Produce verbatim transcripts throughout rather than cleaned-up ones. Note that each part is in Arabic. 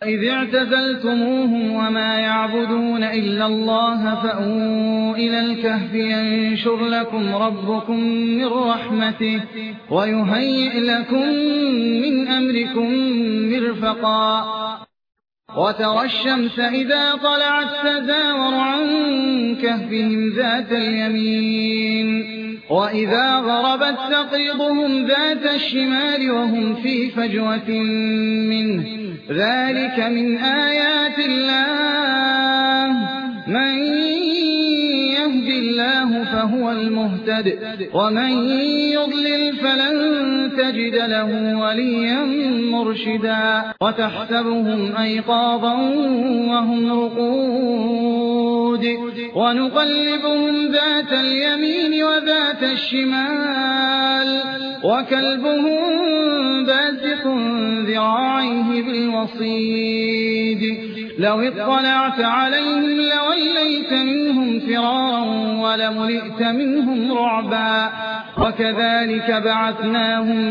إذ اعتزلتموهم وما يعبدون إلا الله فأووا إلى الكهف ينشر لكم ربكم من رحمته ويهيئ لكم من أمركم مرفقا وترى الشمس إذا طلعت تزاور عن كهفهم ذات اليمين وإذا غربت تقرضهم ذات الشمال وهم في فجوة منه ذلك من آيات الله من يهد الله فهو المهتد ومن يضلل فلن تجد له وليا مرشدا وتحسبهم أيقاظا وهم رقود ونقلبهم ذات اليمين وذات الشمال وكلبهم باسط ذراعيه بالوصيد لو اطلعت عليهم لوليت منهم فرارا ولملئت منهم رعبا وكذلك بعثناهم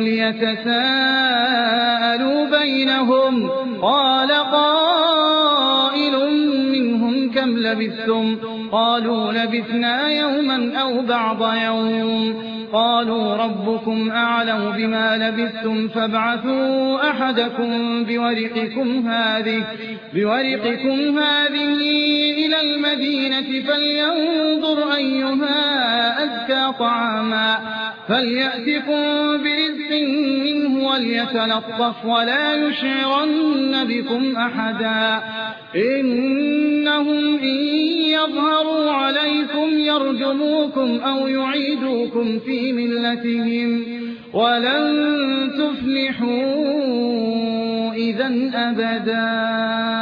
ليتساءلوا بينهم قال قائل منهم كم لبثتم قالوا لبثنا يوما أو بعض يوم قالوا ربكم أعلم بما لبثتم فابعثوا أحدكم بورقكم هذه, بورقكم هذه إلى المدينة فلينظر أيها أزكى طعاما فليأتكم برزق منه وليتلطف ولا يشعرن بكم أحدا إنهم إن يظهروا عليكم يرجموكم أو يعيدوكم في ملتهم ولن تفلحوا إذا أبدا.